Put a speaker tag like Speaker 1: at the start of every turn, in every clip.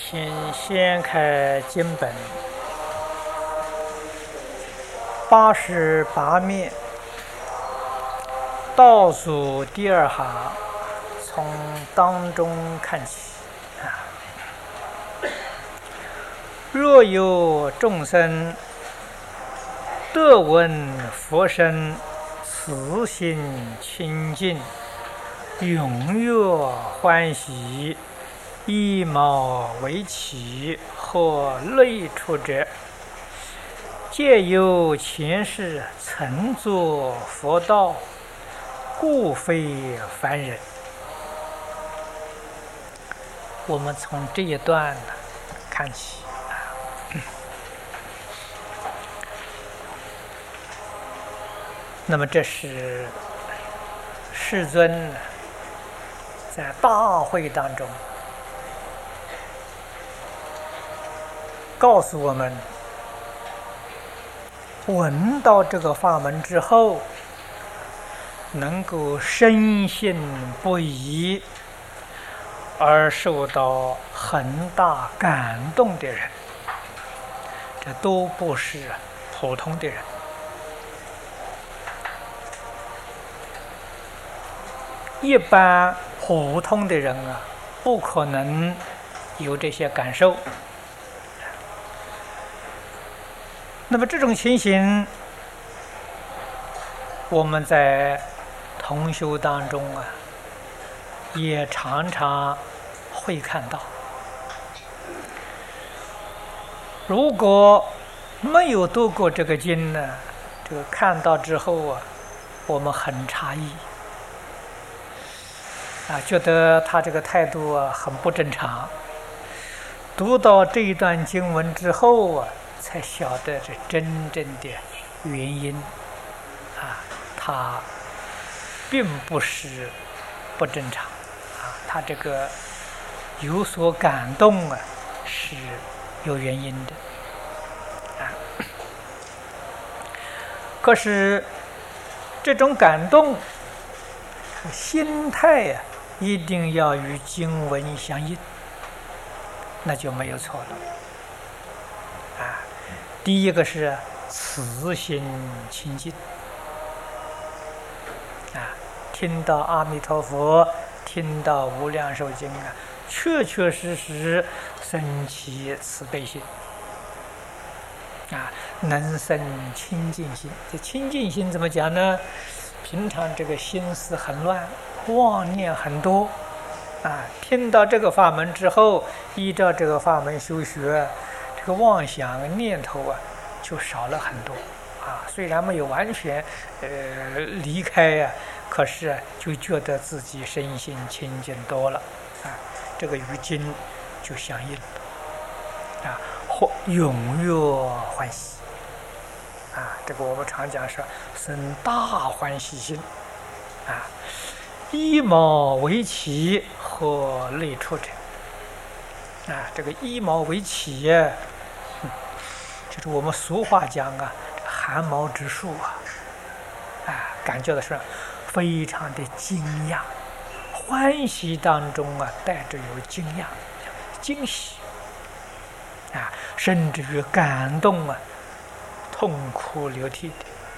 Speaker 1: 请掀开经本88面，倒数第二行，从当中看起。若有众生得闻佛声，慈心清净，踊跃欢喜，以毛为起，或类出者，皆由前世曾作佛道，故非凡人。我们从这一段看起。那么这是世尊在大会当中告诉我们，闻到这个法门之后，能够深信不疑而受到很大感动的人，这都不是普通的人。一般普通的人不可能有这些感受。那么这种情形，我们在同修当中也常常会看到。如果没有读过这个经呢，这个看到之后我们很诧异。觉得他这个态度很不正常。读到这一段经文之后才晓得这真正的原因他并不是不正常他这个有所感动是有原因的可是这种感动心态一定要与经文相应，那就没有错了第一个是慈心清净听到阿弥陀佛，听到无量寿经确确实实生起慈悲心能生清净心。这清净心怎么讲呢？平常这个心思很乱，妄念很多听到这个法门之后，依照这个法门修学，这个妄想念头就少了很多虽然没有完全离开可是就觉得自己身心清净多了这个与经就相应或踊跃欢喜这个我们常讲是生大欢喜心以毛为起，或类出者这个以毛为起就是我们俗话讲汗毛直竖感觉的是非常的惊讶，欢喜当中带着有惊讶、惊喜甚至于感动痛哭流涕的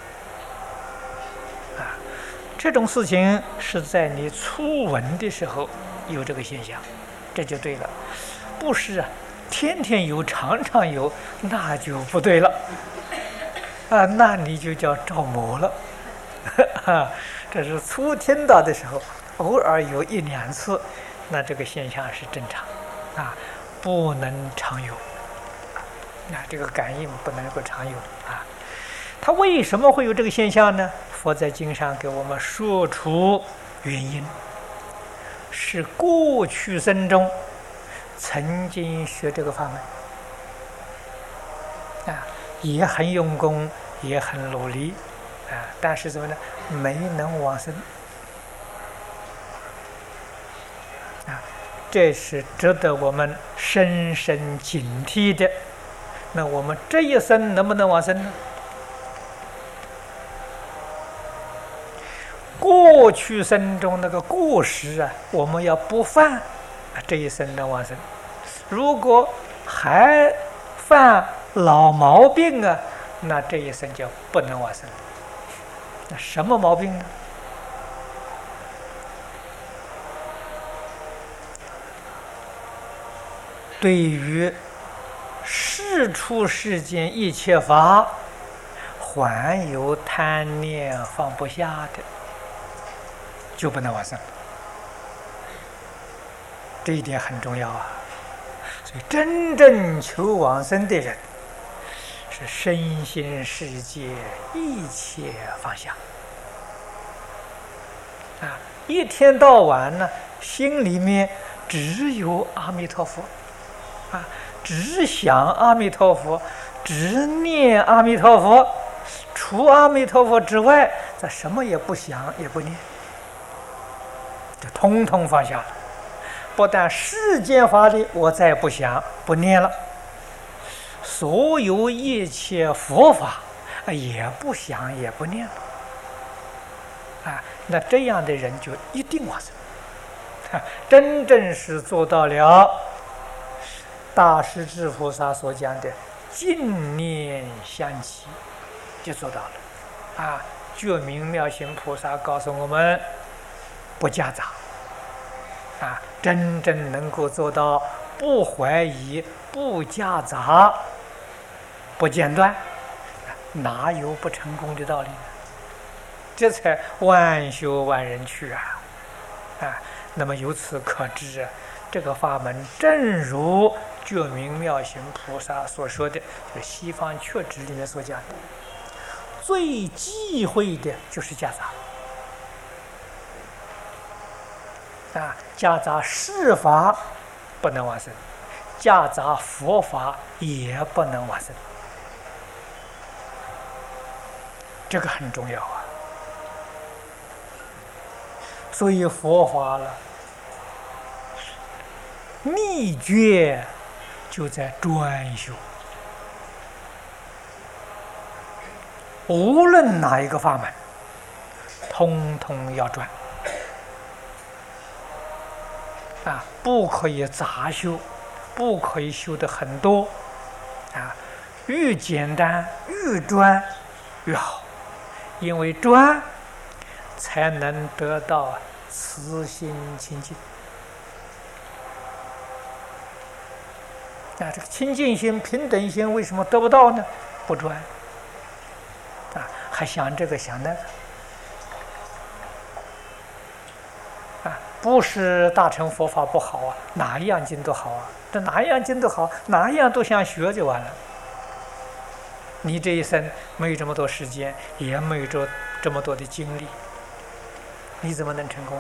Speaker 1: 这种事情是在你初闻的时候有这个现象，这就对了。不是天天有常常有，那就不对了那你就叫着魔了这是初听到的时候，偶尔有一两次，那这个现象是正常不能常有这个感应不能够常有它为什么会有这个现象呢？佛在经上给我们说出原因，是过去生中曾经学这个法门也很用功，也很努力但是怎么呢？没能往生这是值得我们深深警惕的。那我们这一生能不能往生呢？过去生中那个过失我们要不犯这一生能往生， 如果还犯老毛病啊，那这一生就不能往生。那什么毛病呢？对于世出世间一切法，还有贪念放不下的，就不能往生。这一点很重要啊！所以真正求往生的人，是身心世界一切放下啊！一天到晚呢，心里面只有阿弥陀佛啊，只想阿弥陀佛，只念阿弥陀佛，除阿弥陀佛之外，咱什么也不想也不念，就通通放下了。不但世间法理我再不想不念了，所有一切佛法也不想也不念了啊！那这样的人就一定往生，真是做到了大势至菩萨所讲的净念相继，就做到了啊！觉明妙行菩萨告诉我们，不夹杂啊，真正能够做到不怀疑、不夹杂、不间断，哪有不成功的道理呢？这才万修万人去啊！啊，那么由此可知，这个法门正如觉明妙行菩萨所说的，就西方确指里面所讲的，最忌讳的就是夹杂。啊，夹杂世法不能往生，夹杂佛法也不能往生，这个很重要啊。所以佛法了，秘诀就在专修，无论哪一个法门，通通要专。啊，不可以杂修，不可以修的很多，啊，越简单越专越好，因为专才能得到慈心清净。啊，这个清净心、平等心为什么得不到呢？不专，啊，还想这个想那个。不是大乘佛法不好啊，哪一样经都好啊，这哪一样经都好，哪一样都想学就完了。你这一生没有这么多时间，也没有这么多的精力，你怎么能成功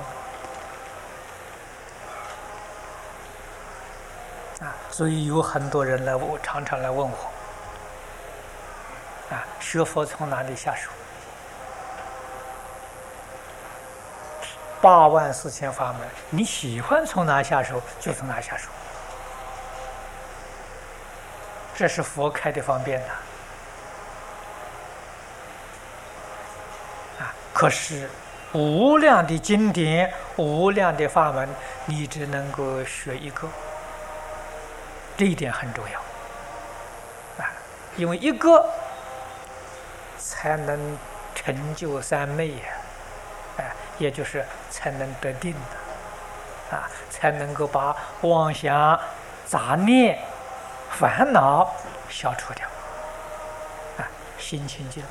Speaker 1: 啊？所以有很多人常常来问我，啊，学佛从哪里下手？84000法门，你喜欢从哪下手就从哪下手，这是佛开的方便的啊！可是无量的经典、无量的法门，你只能够学一个，这一点很重要啊！因为一个才能成就三昧呀，也就是才能得定的啊，才能够把妄想、杂念、烦恼消除掉啊，心清净，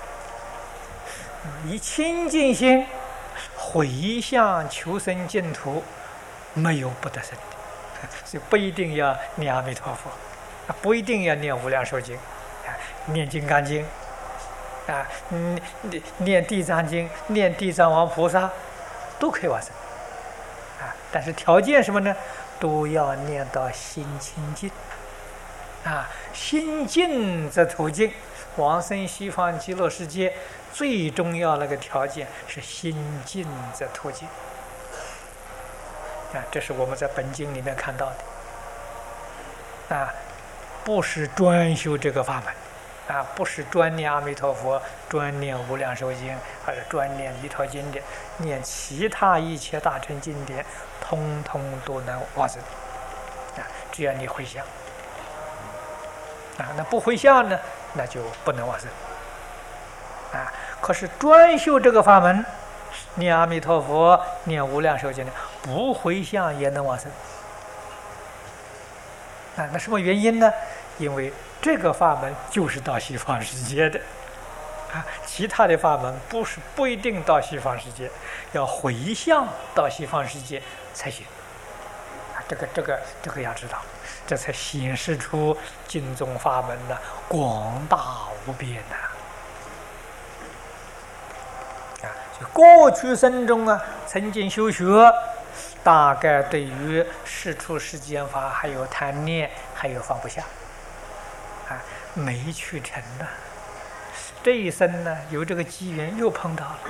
Speaker 1: 以清净心回向求生净土，没有不得生的，所以不一定要念阿弥陀佛，不一定要念无量寿经，念金刚经。啊，念地藏经、念地藏王菩萨，都可以往生。啊，但是条件什么呢？都要念到心清净。啊，心净则土净。往生西方极乐世界最重要那个条件是心净则土净。啊，这是我们在本经里面看到的。啊，不是专修这个法门。啊，不是专念阿弥陀佛、专念无量寿经，或者专念弥陀经典，念其他一切大乘经典，通通都能往生。 只要你回向那不回向呢，那就不能往生可是专修这个法门，念阿弥陀佛，念无量寿经的，不回向也能往生那什么原因呢？因为这个法门就是到西方世界的其他的法门不一定到西方世界，要回向到西方世界才行这个要知道，这才显示出经宗法门的广大无边就过去生中曾经修学，大概对于世出世间法还有贪念，还有放不下没去成这一生呢，有这个机缘又碰到了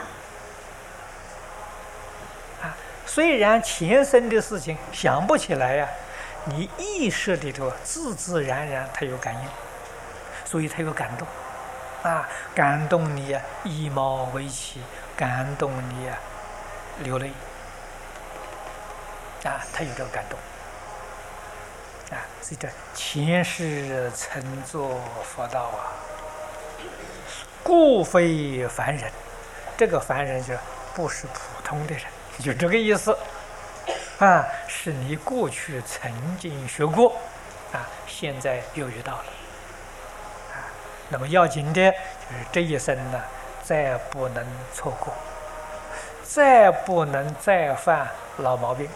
Speaker 1: 虽然前生的事情想不起来你意识里头自自然然它有感应，所以它有感动感动你以毛为起，感动你流泪它有这个感动所以这前世曾作佛道故非凡人，这个凡人就不是普通的人，就这个意思是你过去曾经学过现在又遇到了那么要紧的就是这一生呢，再不能错过，再不能再犯老毛病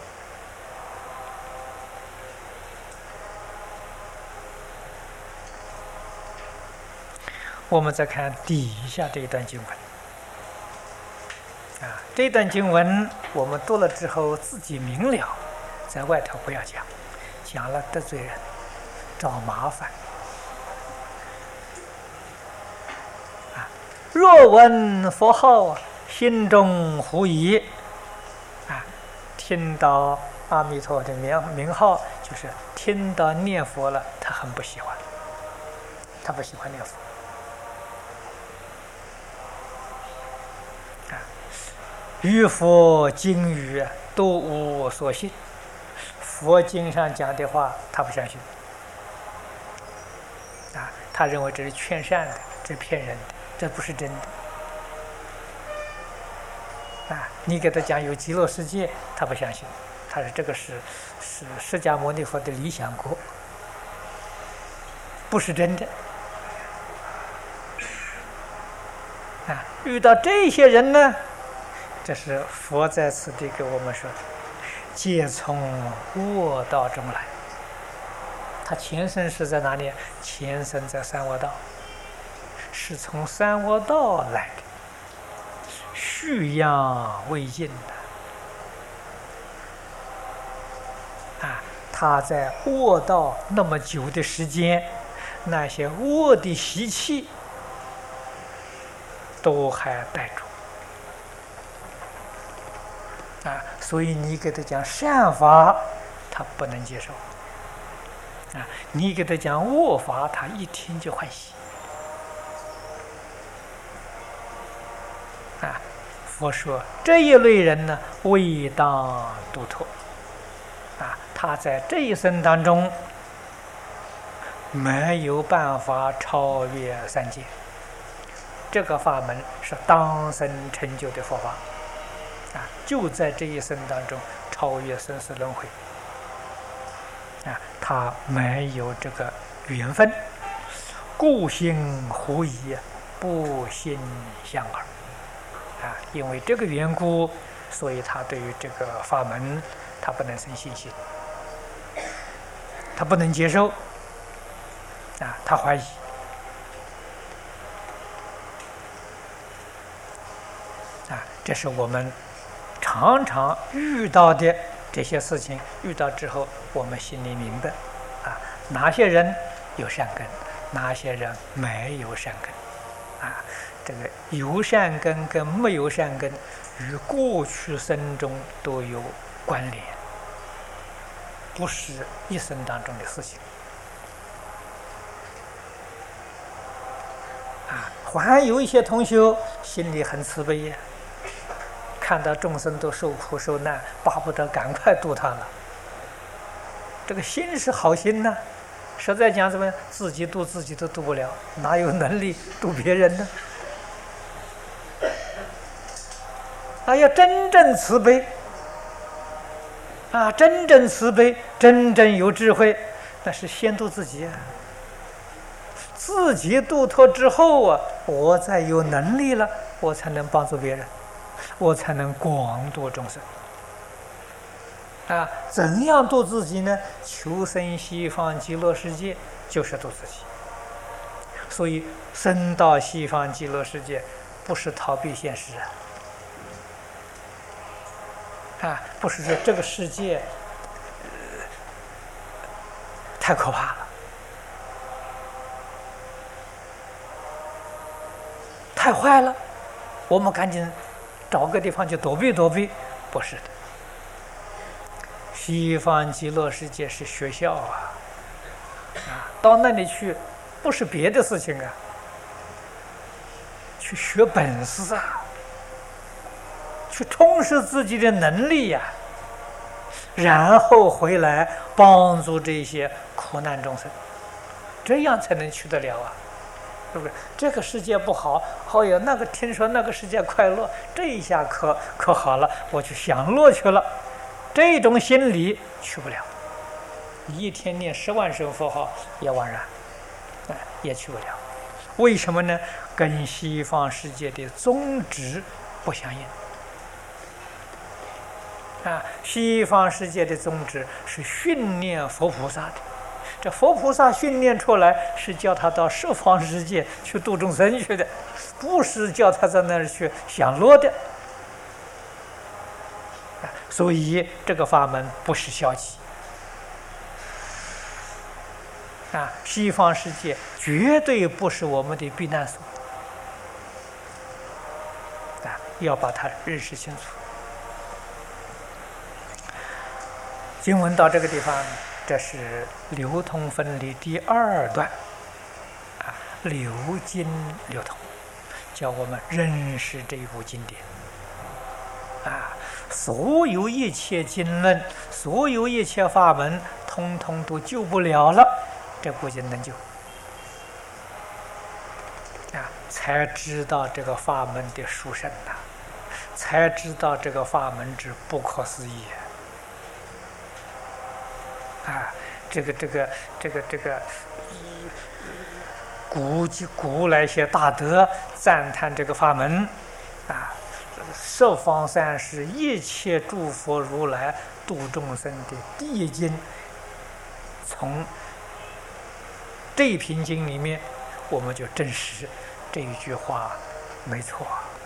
Speaker 1: 我们再看底下这一段经文这段经文我们读了之后自己明了，在外头不要讲，讲了得罪人，找麻烦若闻佛号心中狐疑听到阿弥陀的名号，就是听到念佛了，他很不喜欢，他不喜欢念佛于佛经语都无所信，佛经上讲的话他不相信他认为这是劝善的，这是骗人的，这不是真的你给他讲有极乐世界，他不相信，他说这个是释迦牟尼佛的理想国，不是真的遇到这些人呢，这是佛在此地给我们说，皆从恶道中来。他前身是在哪里？前身在三恶道，是从三恶道来的，蓄养未尽他在恶道那么久的时间，那些恶的习气都还带住所以你给他讲善法，他不能接受你给他讲恶法，他一听就欢喜佛说这一类人呢，未当度脱他在这一生当中没有办法超越三界，这个法门是当生成就的佛法就在这一生当中超越生死轮回他没有这个缘分，故心狐疑，不信相耳因为这个缘故，所以他对于这个法门他不能生信心，他不能接受他怀疑这是我们常常遇到的这些事情，遇到之后我们心里明白哪些人有善根，哪些人没有善根这个有善根跟没有善根与过去生中都有关联，不是一生当中的事情还有一些同学心里很慈悲看到众生都受苦受难，巴不得赶快度他了这个心是好心呐，实在讲，怎么自己度自己都度不了，哪有能力度别人呢？要真正慈悲真正慈悲，真正有智慧，那是先度自己自己度脱之后我再有能力了，我才能帮助别人，我才能广度众生怎样度自己呢？求生西方极乐世界就是度自己。所以生到西方极乐世界不是逃避现实不是说这个世界太可怕了，太坏了，我们赶紧找个地方去躲避躲避。不是的，西方极乐世界是学校到那里去不是别的事情去学本事去充实自己的能力然后回来帮助这些苦难众生，这样才能去得了是不是？这个世界不好，那个听说那个世界快乐，这一下可好了，我去享乐去了，这种心理去不了。一天念10万声佛号也枉然也去不了。为什么呢？跟西方世界的宗旨不相应西方世界的宗旨是训练佛菩萨的，这佛菩萨训练出来是叫他到十方世界去度众生去的，不是叫他在那儿去享乐的所以这个法门不是消极西方世界绝对不是我们的避难所要把它认识清楚。经文到这个地方，这是流通分离第2段流经流通，叫我们认识这一部经典所有一切经论，所有一切法门，通通都救不了了，这部经能救才知道这个法门的殊胜才知道这个法门之不可思议这个古来些大德赞叹这个法门十方三世一切诸佛如来度众生的第一经，从这一品经里面我们就证实这一句话没错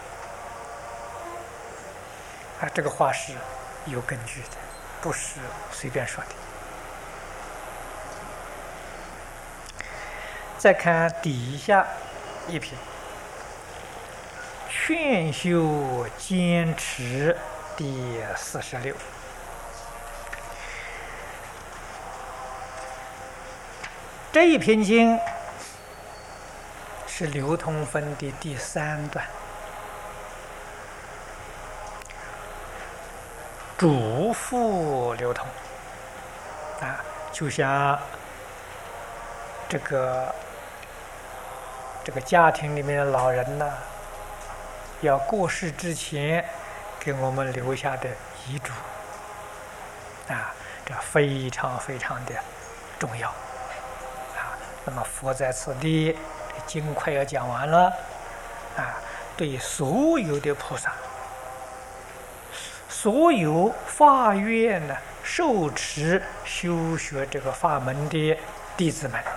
Speaker 1: 这个话是有根据的，不是随便说的。再看底下一品，劝修坚持第46。这一篇经是流通分的第3段，嘱咐流通就像这个家庭里面的老人要过世之前给我们留下的遗嘱这非常非常的重要那么佛在此地，经快要讲完了对所有的菩萨，所有发愿受持修学这个法门的弟子们，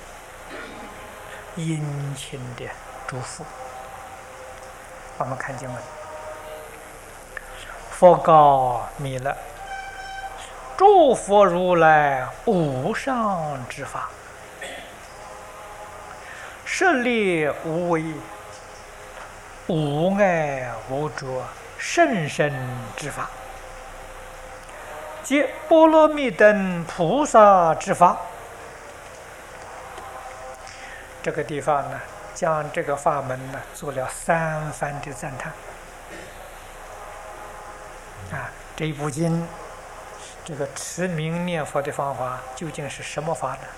Speaker 1: 殷勤的祝福。我们看经文，佛告弥勒：诸佛如来无上之法，设立无为，无碍无着，甚深之法，即波罗蜜等菩萨之法。这个地方将这个法门做了3番的赞叹这一部经这个持名念佛的方法究竟是什么法呢？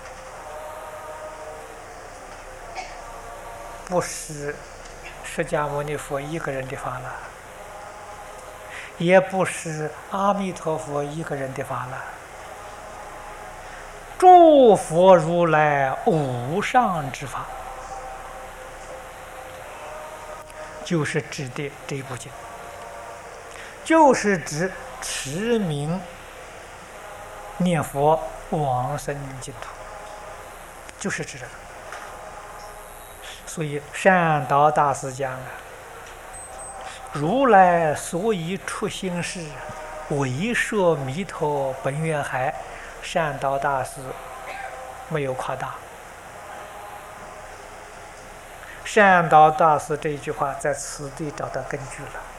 Speaker 1: 不是释迦牟尼佛一个人的法了，也不是阿弥陀佛一个人的法了，诸佛如来无上之法，就是指的这部经，就是指持名念佛往生净土，就是指这个。所以善导大师讲啊，如来所以出行时，为摄弥陀本愿海。善导大师没有夸大。善导大师这一句话在此地找到根据了。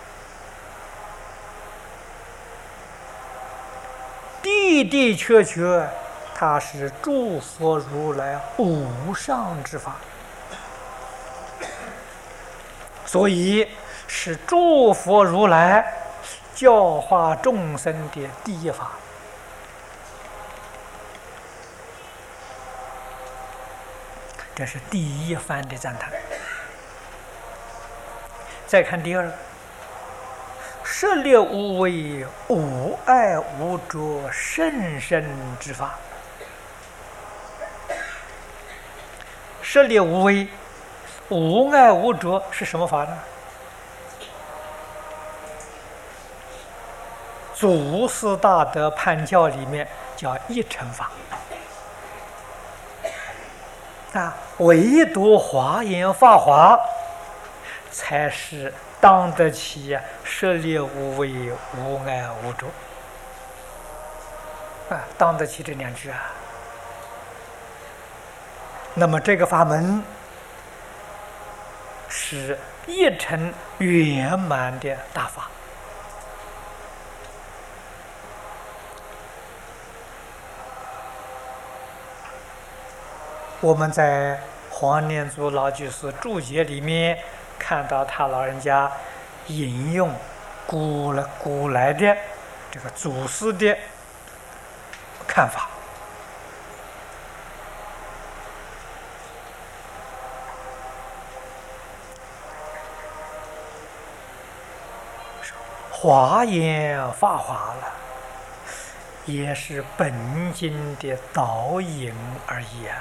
Speaker 1: 的的确确，它是诸佛如来无上之法，所以是诸佛如来教化众生的第一法。这是第一番的赞叹。再看第二个，舍猎无畏，无爱无着，甚深之法。舍猎无畏，无爱无着是什么法呢？祖师大德判教里面叫一乘法。唯独华严法华才是当得起舍猎无畏，无爱无着当得起这两句啊。那么这个法门是一乘圆满的大法。我们在黄念祖老居士注解里面看到他老人家引用古来的这个祖师的看法，华严法华了，也是本经的导引而已啊。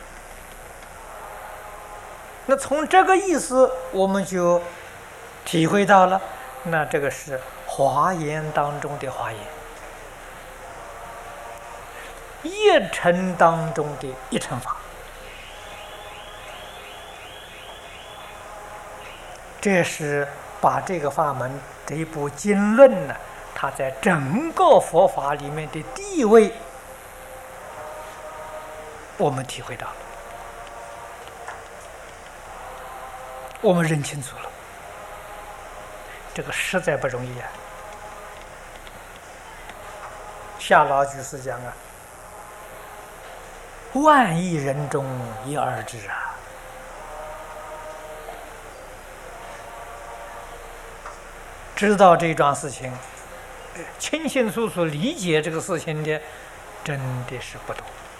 Speaker 1: 那从这个意思，我们就体会到了，那这个是华严当中的华严，一乘当中的一乘法。这是把这个法门这一部经论呢，它在整个佛法里面的地位，我们体会到了。我们认清楚了，这个实在不容易啊。夏老居士讲啊，万亿人中一二之啊。知道这桩事情，清清楚楚理解这个事情的，真的是不多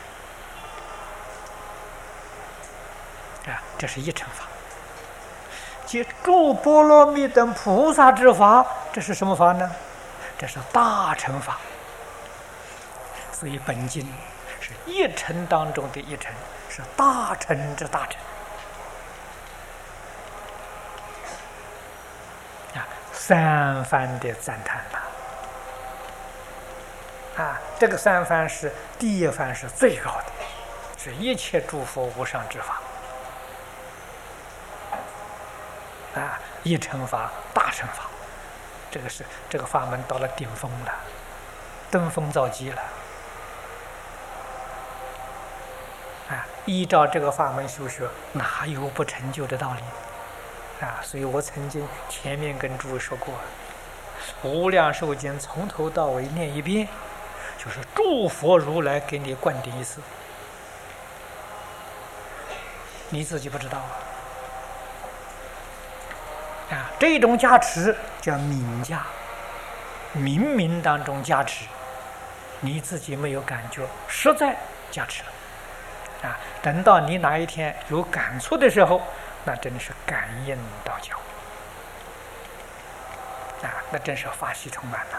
Speaker 1: 这是一乘法。即诸波罗蜜等菩萨之法，这是什么法呢？这是大乘法。所以本经是一乘当中的一乘，是大乘之大乘三番的赞叹了这个三番是第一番是最高的，是一切诸佛无上之法一乘法、大乘法，这个法门到了顶峰了，登峰造极了依照这个法门修学，哪有不成就的道理所以我曾经前面跟诸位说过，无量寿经从头到尾念一遍，就是诸佛如来给你灌顶一次，你自己不知道这种加持叫冥加，冥冥当中加持你自己没有感觉，实在加持了啊！等到你哪一天有感触的时候，那真是感应道交啊！那真是法喜充满了。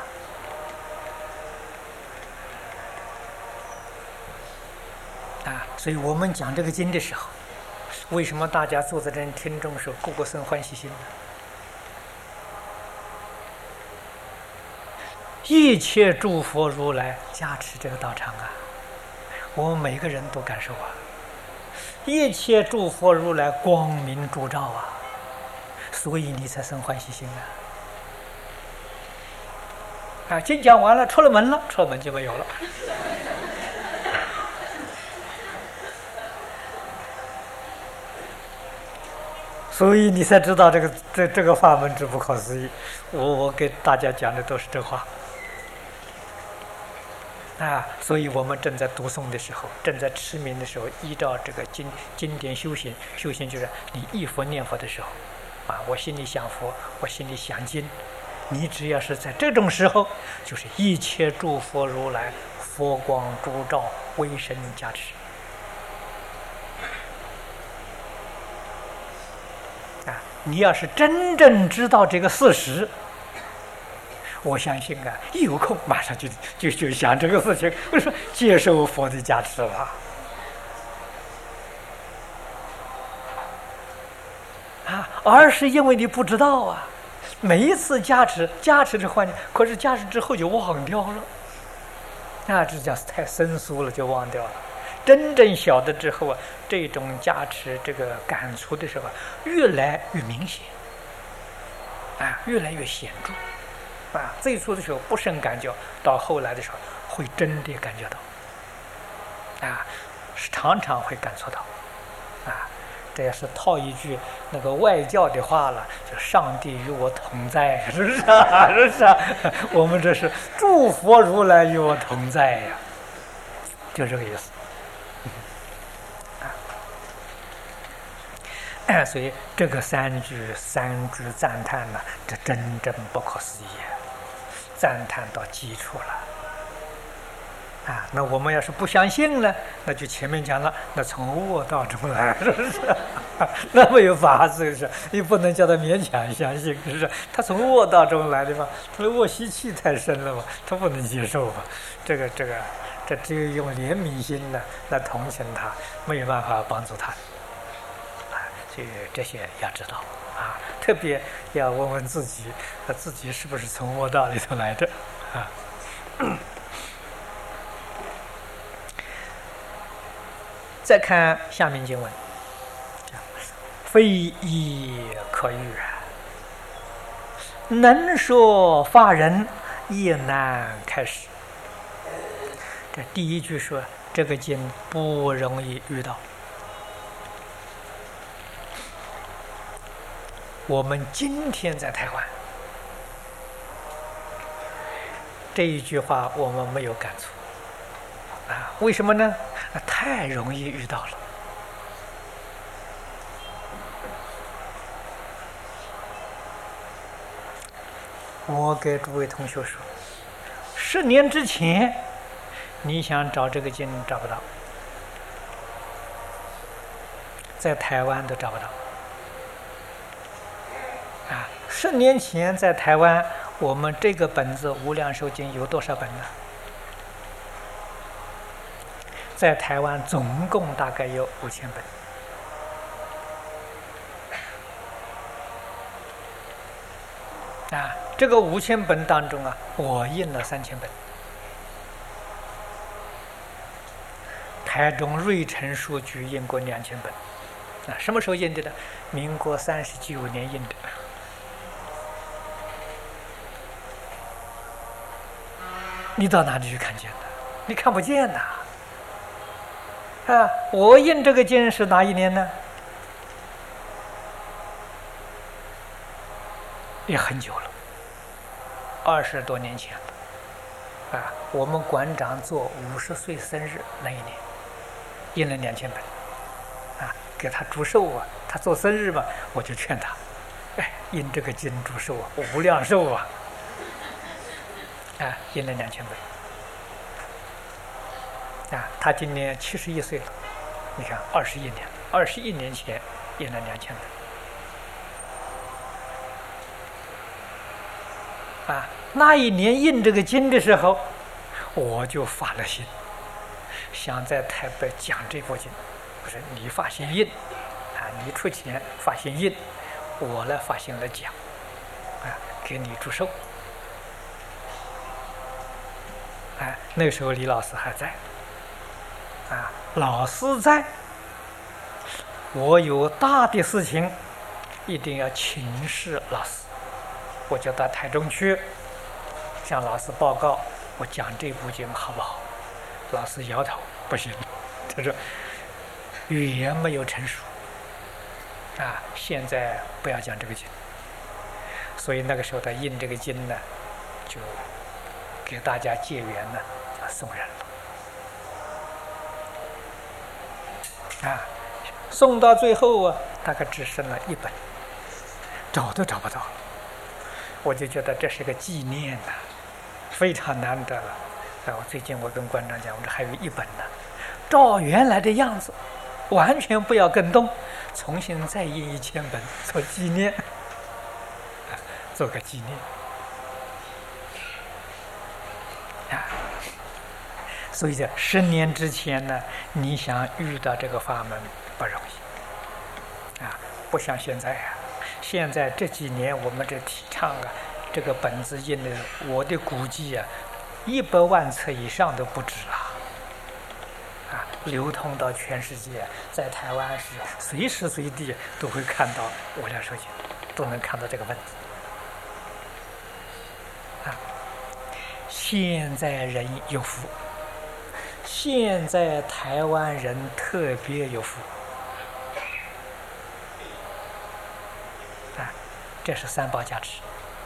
Speaker 1: 所以我们讲这个经的时候，为什么大家坐在这里听众时候个个生欢喜心呢？一切诸佛如来加持这个道场啊，我们每个人都感受啊。一切诸佛如来光明烛照啊，所以你才生欢喜心啊！经讲完了，出了门就没有了。所以你才知道这个法门之不可思议。我给大家讲的都是真话啊！所以我们正在读诵的时候，正在持名的时候，依照这个经典修行就是你忆佛念佛的时候啊，我心里想佛，我心里想经，你只要是在这种时候，就是一切诸佛如来佛光烛照，威神加持。你要是真正知道这个事实，我相信啊，一有空马上就想这个事情。我说接受佛的加持了啊，而是因为你不知道啊，每一次加持的环节，可是加持之后就忘掉了，那这叫太生疏了，就忘掉了。真正晓得之后啊，这种加持这个感触的时候，越来越明显啊，越来越显著啊。最初的时候不甚感觉，到后来的时候会真的感觉到啊，常常会感受到啊。这也是套一句那个外教的话了，就上帝与我同在，是不是啊？是不是啊？我们这是诸佛如来与我同在呀，就这个意思。所以这个三句赞叹呢，这真正不可思议，赞叹到基础了啊！那我们要是不相信呢，那就前面讲了，那从卧道中来，是不是？那没有法子，是你不能叫他勉强相信，是不是？他从卧道中来的嘛，他的卧习气太深了嘛，他不能接受嘛。这只有用怜悯心呢来同情他，没有办法帮助他。所以这些要知道啊，特别要问问自己，自己是不是从卧道里头来的啊？再看下面经文，非义可喻，能说法人亦难开始。这第一句说，这个经不容易遇到。我们今天在台湾，这一句话我们没有感触啊？为什么呢？太容易遇到了。我给诸位同学说，10年之前，你想找这个经找不到，在台湾都找不到。10年前在台湾，我们这个本子《无量寿经》有多少本呢？在台湾总共大概有5000本。这个5000本当中啊，我印了3000本。台中瑞城书局印过2000本。什么时候印的呢？民国39年印的。你到哪里去看见的？你看不见呐！我印这个经是哪一年呢？也很久了，20多年前了。我们馆长做50岁生日那一年，印了2000本。给他祝寿啊，他做生日嘛，我就劝他，印这个经祝寿啊，无量寿啊。印了2000本。 他今年71岁了，你看21年前印了2000本。那一年印这个经的时候，我就发了心，想在台北讲这部经。我说你发心印，你出钱发心印，我来发心来讲，给你祝寿。那时候李老师还在，老师在，我有大的事情一定要请示老师，我就到台中去向老师报告，我讲这部经好不好？老师摇头，不行，他说语言没有成熟，现在不要讲这个经。所以那个时候他印这个经呢，就给大家结缘呢，送人了。送到最后大概只剩了1本，找都找不到了。我就觉得这是个纪念非常难得了。最近我跟馆长讲，我说还有1本呢，照原来的样子，完全不要更动，重新再印1000本做纪念，做个纪念。所以这10年之前呢，你想遇到这个法门不容易，不像现在现在这几年我们这提倡这个本子印的，我的估计100万册以上都不止了，流通到全世界，在台湾是随时随地都会看到无量寿经，都能看到这个本子。现在人有福，现在台湾人特别有福，这是三宝加持。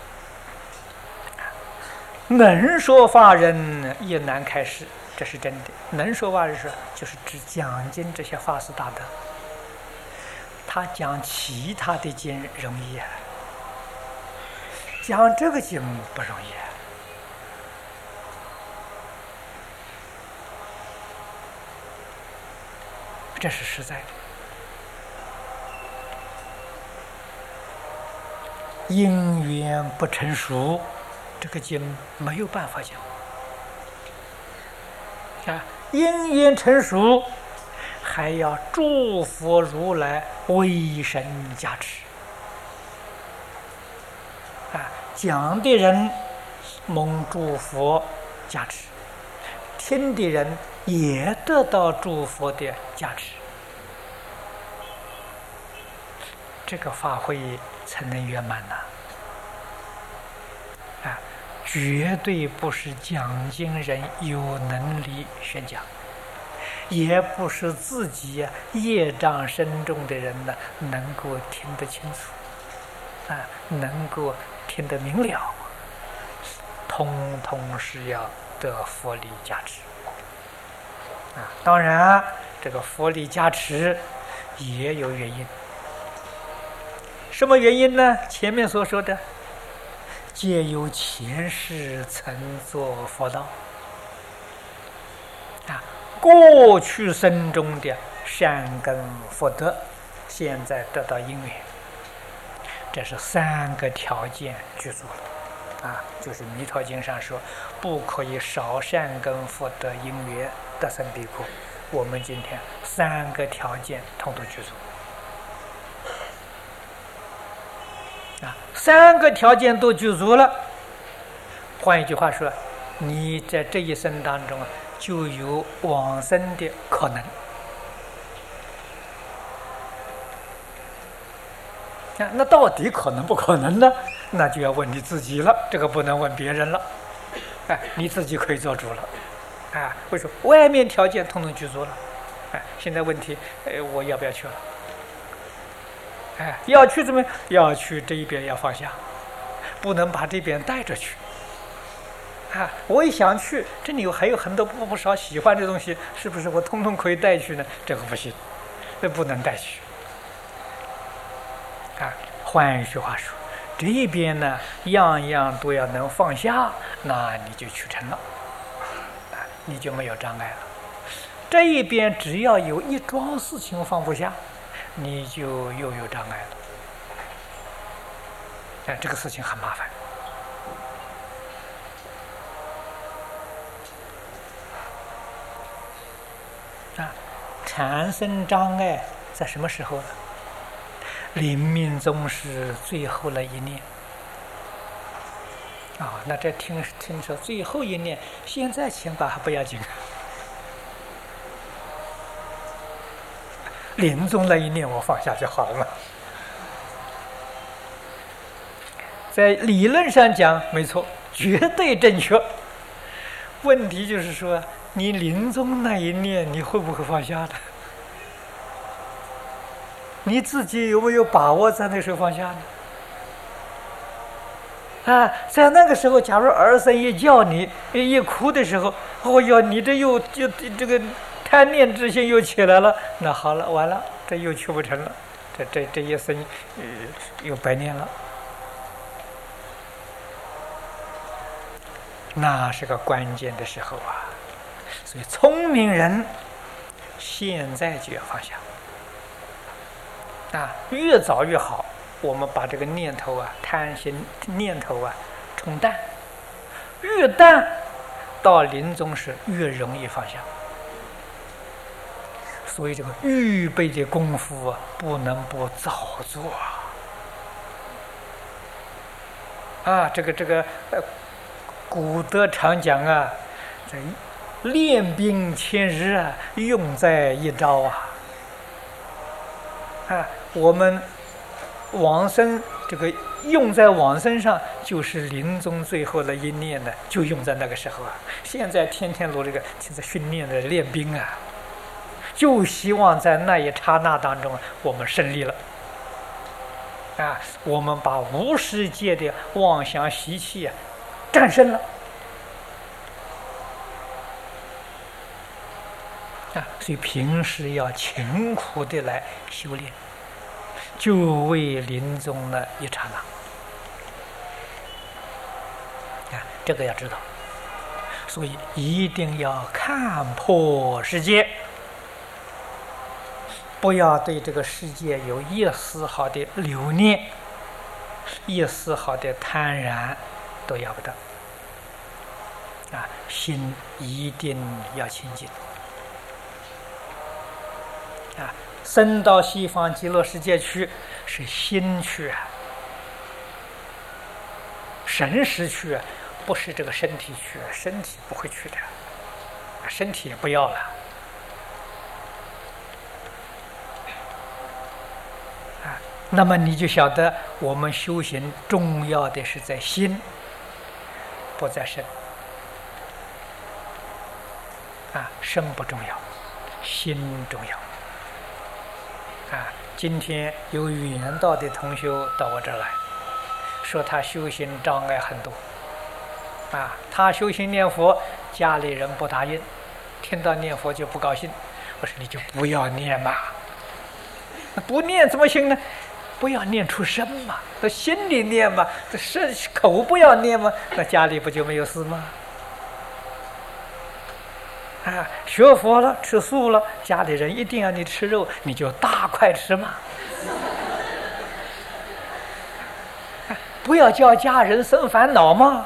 Speaker 1: 能说法人亦难开示，这是真的。能说法人就是指讲经这些法师大德，他讲其他的经容易讲这个经不容易这是实在的。因缘不成熟，这个经没有办法讲。因缘成熟，还要祝福如来威神加持。讲的人蒙祝福加持，听的人也得到祝福的加持，这个法会才能圆满绝对不是讲经人有能力宣讲，也不是自己业障深重的人能够听得清楚，能够听得明了，通通是要得佛力加持。当然这个佛力加持也有原因。什么原因呢？前面所说的，皆有前世曾作佛道，过去生中的善根福德，现在得到因缘，这是3个条件具足了。就是《弥陀经》上说，不可以少善根福德因缘得生彼国。我们今天3个条件统都具足。3个条件都具足了，换一句话说，你在这一生当中就有往生的可能。那到底可能不可能呢？那就要问你自己了，这个不能问别人了。你自己可以做主了。为什么？外面条件统统具足了。现在问题，我要不要去了？要去怎么样？要去这一边要放下，不能把这边带着去。我一想去，这里还有很多不少喜欢的东西，是不是我通通可以带去呢？这个不行，这不能带去。换一句话说，这一边呢，样样都要能放下，那你就去成了，你就没有障碍了。 这一边只要有一桩事情放不下，你就又有障碍了。这个事情很麻烦。产生障碍在什么时候呢？临命终时最后那一念。那这听说最后一念，现在请吧还不要紧。临终那一念我放下就好了嘛。在理论上讲没错，绝对正确。问题就是说，你临终那一念你会不会放下的？你自己有没有把握在那时候放下呢？在那个时候，假如儿孙一叫你一哭的时候，哦哟，你这又这个贪念之心又起来了，那好了，完了，这又去不成了，这一生又白念了。那是个关键的时候啊，所以聪明人现在就要放下。越早越好，我们把这个念头啊，贪心念头啊冲淡，越淡，到临终时越容易放下。所以这个预备的功夫啊，不能不早做这个古德常讲啊，这练兵千日啊，用在一朝我们往生这个用在往生上，就是临终最后的一念呢，就用在那个时候现在天天录这个，现在训练的练兵就希望在那一刹那当中我们胜利了我们把无世界的妄想习气战胜了所以平时要勤苦的来修炼，就为临终的一刹那这个要知道。所以一定要看破世界，不要对这个世界有一丝毫的留念，一丝毫的贪婪都要不得心一定要清净升到西方极乐世界去是心去神识去不是这个身体去，身体不会去的，身体也不要了那么你就晓得我们修行重要的是在心，不在身身不重要，心重要今天有缘道的同学到我这儿来说，他修行障碍很多他修行念佛，家里人不答应，听到念佛就不高兴。我说你就不要念嘛，不念怎么行呢？不要念出声嘛，在心里念嘛，这口不要念嘛，那家里不就没有事吗？学佛了，吃素了，家里人一定要你吃肉，你就大块吃嘛。不要叫家人生烦恼嘛。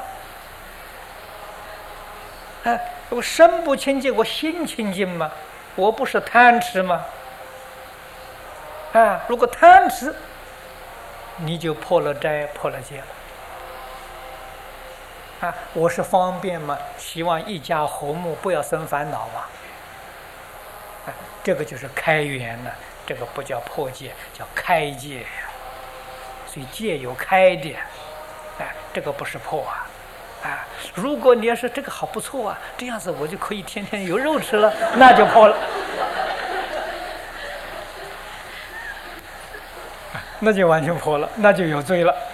Speaker 1: 我身不清净，我心清净嘛，我不是贪吃嘛。如果贪吃，你就破了斋，破了戒了。我是方便嘛，希望一家和睦，不要生烦恼嘛。这个就是开源了，这个不叫破戒，叫开戒。所以戒有开的，这个不是破如果你要是这个好不错这样子我就可以天天有肉吃了，那就破了。那就完全破了，那就有罪了。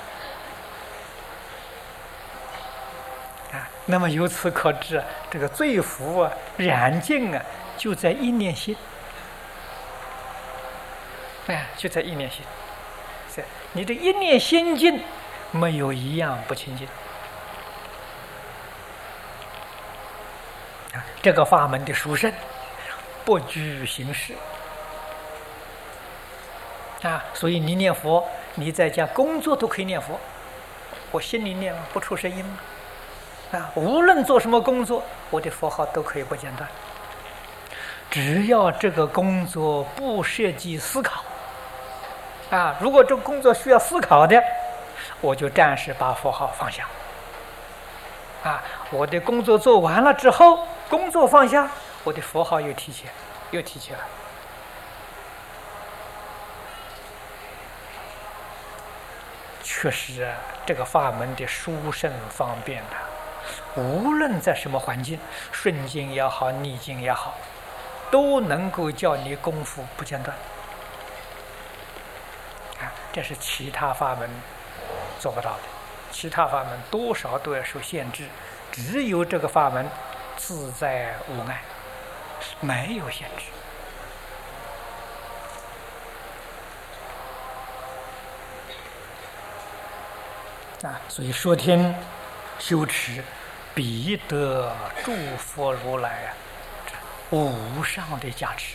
Speaker 1: 那么由此可知这个罪福染净就在一念心，就在一念心。你这一念心净，没有一样不清净。这个法门的殊胜， 不拘形式啊。所以你念佛，你在家工作都可以念佛，我心里念不出声音啊。无论做什么工作，我的佛号都可以不间断。只要这个工作不涉及思考啊，如果这个工作需要思考的，我就暂时把佛号放下啊。我的工作做完了之后，工作放下，我的佛号又提起来。确实啊，这个法门的殊胜方便的，无论在什么环境，顺境也好，逆境也好，都能够叫你功夫不间断啊。这是其他法门做不到的，其他法门多少都要受限制，只有这个法门自在无碍，没有限制啊。所以说听修持必得诸佛如来啊无上的价值，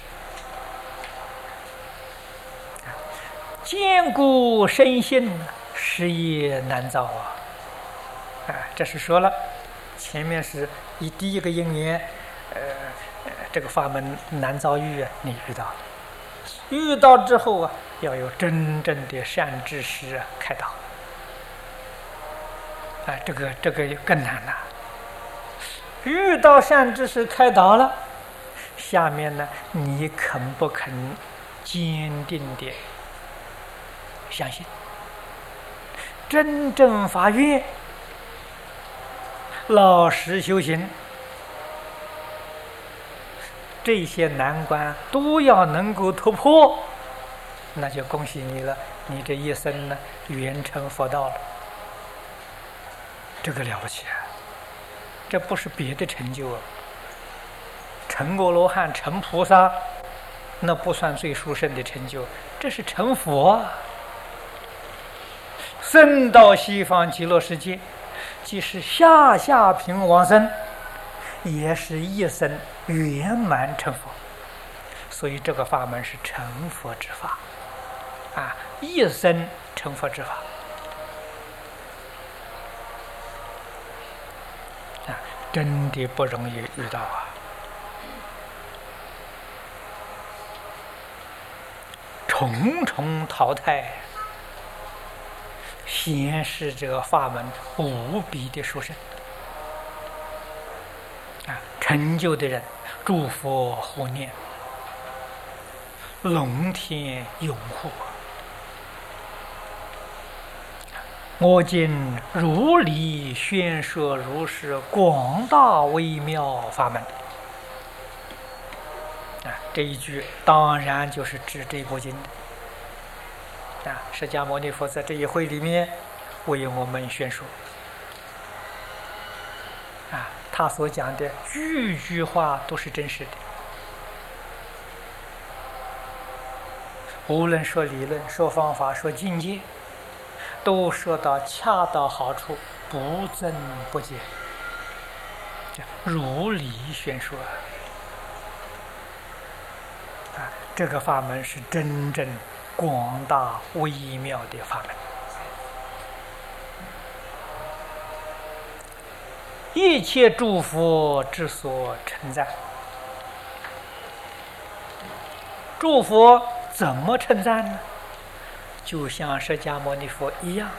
Speaker 1: 坚固身心，事业难造啊！这是说了，前面是第一个因缘，这个法门难遭遇啊，你遇到了，遇到之后啊，要有真正的善知识啊开导，这个更难了。遇到善知识开导了，下面呢，你肯不肯坚定的相信，真正发愿，老实修行，这些难关都要能够突破，那就恭喜你了，你这一生呢圆成佛道了，这个了不起啊！这不是别的成就啊，成阿罗汉、成菩萨，那不算最殊胜的成就，这是成佛啊！升到西方极乐世界，即是下品往生，也是一生圆满成佛。所以这个法门是成佛之法啊，一生成佛之法啊，真的不容易遇到啊。重重淘汰，显示这个法门无比的殊胜啊！成就的人，诸佛护念，龙天拥护。我今如理宣说如是广大微妙法门啊！这一句当然就是指这部经的啊！释迦牟尼佛在这一会里面为我们宣说啊，他所讲的句句话都是真实的，无论说理论、说方法、说境界，都说到恰到好处，不增不减，如理宣说啊！这个法门是真正广大微妙的法门，一切诸佛之所称赞。诸佛怎么称赞呢？就像释迦牟尼佛一样，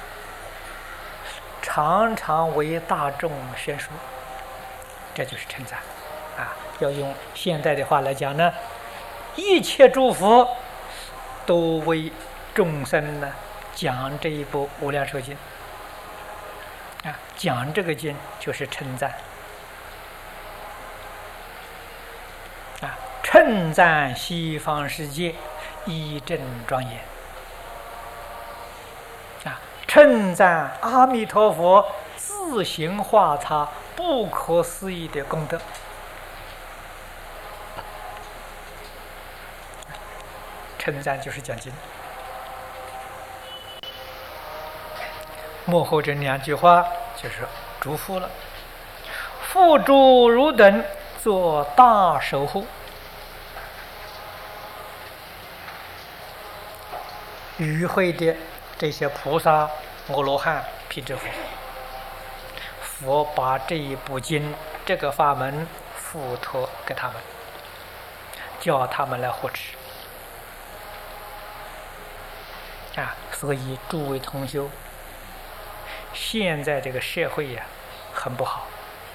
Speaker 1: 常常为大众宣说，这就是称赞啊！要用现代的话来讲呢，一切诸佛都为众生呢讲这一部《无量寿经》啊，讲这个经就是称赞啊，称赞西方世界一真庄严啊，称赞阿弥陀佛自行化他不可思议的功德。称赞就是讲经，幕后这两句话就是嘱咐了：付诸汝等做大守护与会的这些菩萨、阿罗汉、辟支佛，佛把这一部经、这个法门付托给他们，叫他们来护持。所以诸位同修，现在这个社会呀，很不好，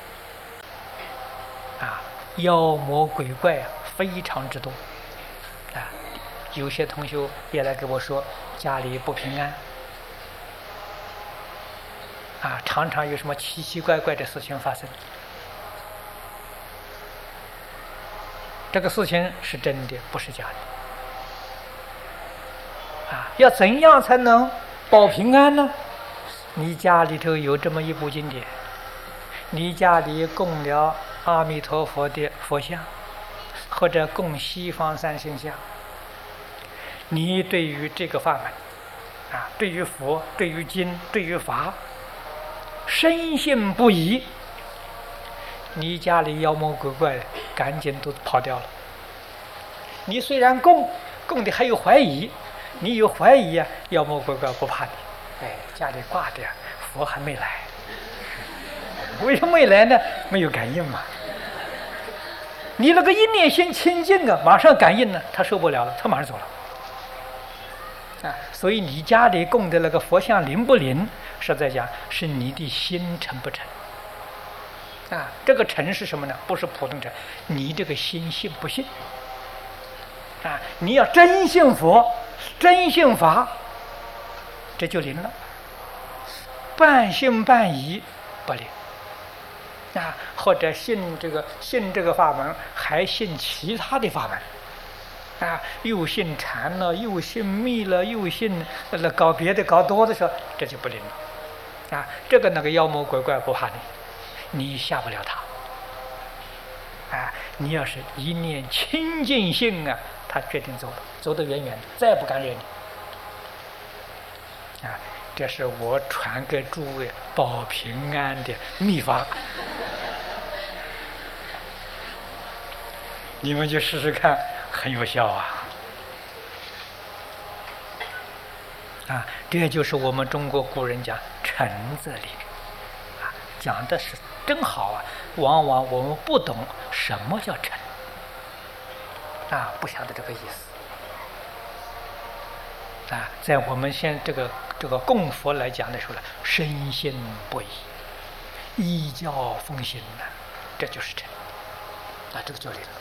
Speaker 1: 妖魔鬼怪非常之多，有些同修也来跟我说家里不平安，常常有什么奇奇怪怪的事情发生。这个事情是真的，不是假的。要怎样才能保平安呢？你家里头有这么一部经典，你家里供了阿弥陀佛的佛像，或者供西方三圣像，你对于这个法门，对于佛、对于经、对于法，深信不疑，你家里妖魔鬼怪赶紧都跑掉了。你虽然供的还有怀疑，你有怀疑啊，妖魔鬼怪不怕你。家里挂的佛还没来，为什么没来呢？没有感应嘛。你那个一念心清净马上感应呢，他受不了了，他马上走了。所以你家里供的那个佛像灵不灵，实在讲是你的心诚不诚。这个诚是什么呢？不是普通诚，你这个心信不信。你要真信佛，真信法，这就灵了。半信半疑不灵。或者信这个法门，还信其他的法门，又信禅了，又信密了，又信搞别的搞多的时候，这就不灵了。这个那个妖魔鬼怪不怕你吓不了他。你要是一念清净心他决定走了，走得远远的，再也不敢惹你。这是我传给诸位保平安的秘法，你们去试试看，很有效这就是我们中国古人讲诚则灵，讲的是真好往往我们不懂什么叫诚，不晓得这个意思。在我们现在这个供佛来讲的时候呢，深信不疑，依教奉行这就是诚。这个就灵了。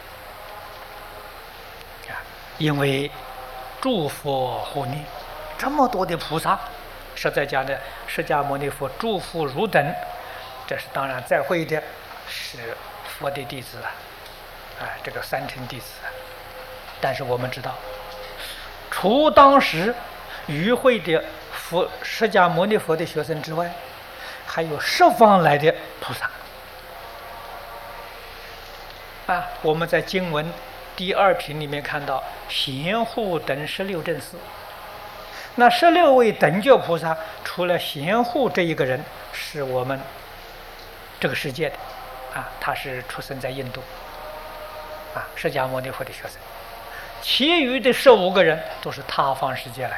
Speaker 1: 因为诸佛护念，这么多的菩萨，实在讲的释迦牟尼佛诸佛如等，这是当然在会的是佛的弟子这个三乘弟子。但是我们知道，除当时与会的佛释迦牟尼佛的学生之外，还有十方来的菩萨我们在经文第2品里面看到贤护等16正士，那16位等觉菩萨，除了贤护这一个人是我们这个世界的他是出生在印度释迦牟尼佛的学生，其余的15个人都是他方世界来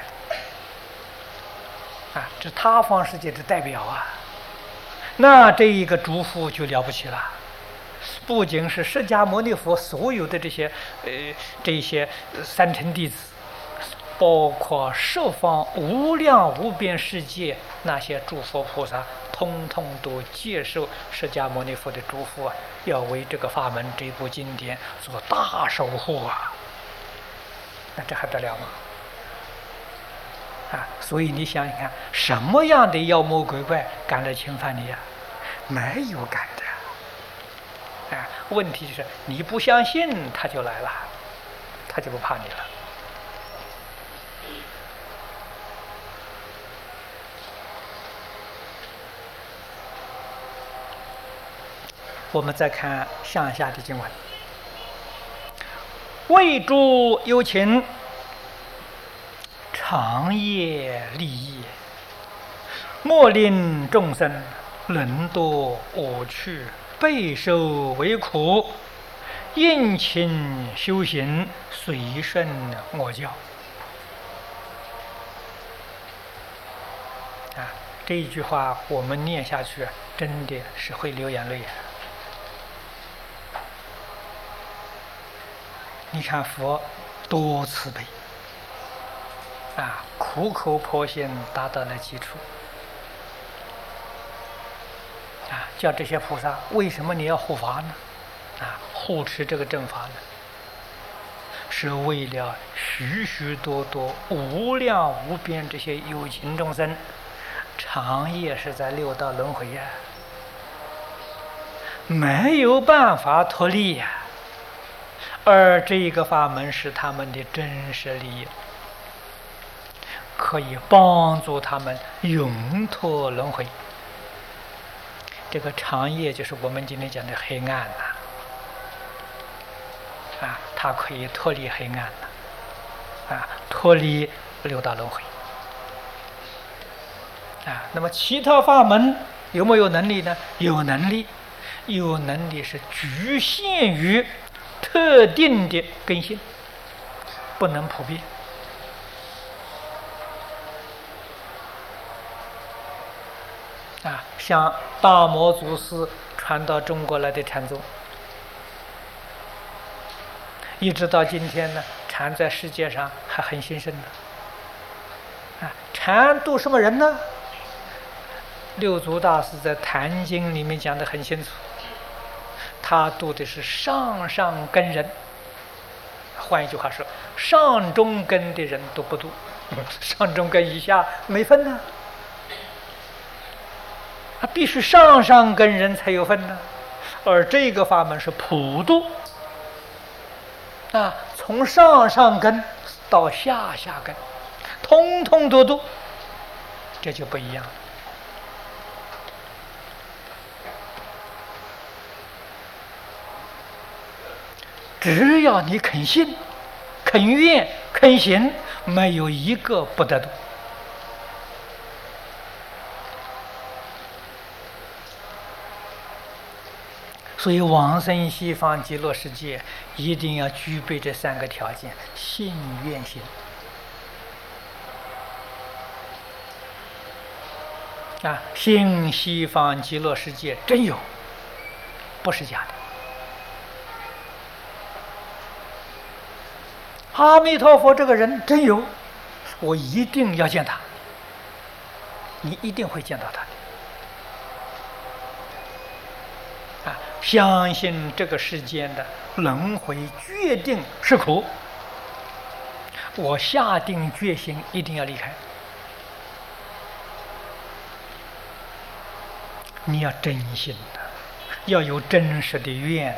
Speaker 1: 的这他方世界的代表那这一个诸佛就了不起了。不仅是释迦牟尼佛所有的这些三乘弟子，包括十方无量无边世界那些诸佛菩萨，通通都接受释迦牟尼佛的嘱咐要为这个法门这部经典做大守护那这还得了吗？所以你想想看，什么样的妖魔鬼怪敢来侵犯你没有敢的。问题就是你不相信，他就来了，他就不怕你了。我们再看向下的经文：为诸有情，长夜利益，莫令众生人多我去，备受为苦，殷勤修行，随顺我教。 啊，这一句话我们念下去，真的是会流眼泪。你看佛多慈悲啊，苦口婆心达到了基础啊，叫这些菩萨，为什么你要护法呢？啊，护持这个正法呢，是为了许许多多无量无边这些有情众生，长夜是在六道轮回呀，没有办法脱离呀。而这个法门是他们的真实利益，可以帮助他们永脱轮回。这个长夜就是我们今天讲的黑暗呐，啊，它可以脱离黑暗呐，啊，脱离六道轮回。啊，那么其他法门有没有能力呢？有能力，有能力是局限于特定的根性，不能普遍。啊，像大摩祖师传到中国来的禅宗，一直到今天呢，禅在世界上还很兴盛的。啊，禅度什么人呢？六祖大师在《坛经》里面讲得很清楚，他度的是上上根人。换一句话说，上中根的人都不度，上中根以下没分呢。他必须上上根人才有分呢。而这个法门是普度，啊，从上上根到下下根，通通都度，这就不一样了。只要你肯信、肯愿、肯行，没有一个不得度。所以往生西方极乐世界一定要具备这三个条件：信、愿、行。啊，信西方极乐世界真有，不是假的。阿弥陀佛这个人真有，我一定要见他。你一定会见到他的。啊，相信这个世间的轮回决定是苦，我下定决心一定要离开。你要真心的，要有真实的愿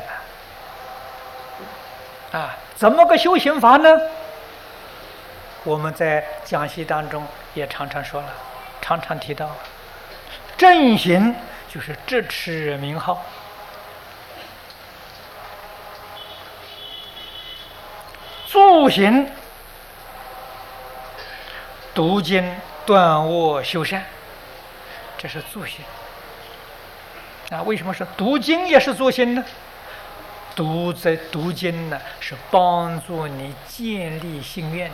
Speaker 1: 啊！怎么个修行法呢？我们在讲习当中也常常说了，常常提到，正行就是直持名号，助行读经断恶修善，这是助行。啊，为什么说读经也是助行呢？读经呢，是帮助你建立心愿